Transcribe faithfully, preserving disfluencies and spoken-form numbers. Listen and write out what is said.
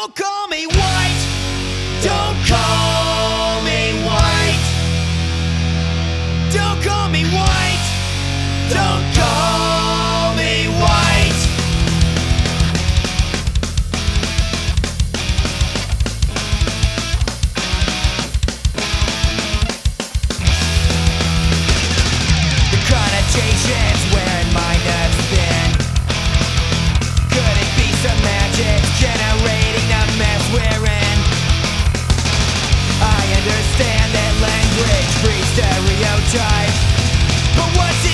Don't call me white. Don't call me white. Don't call me white. Don't call me white. The connotations wearing my nerves thin. Could it be some magic generating the mess we're in? I understand that language breeds stereotype, but what's it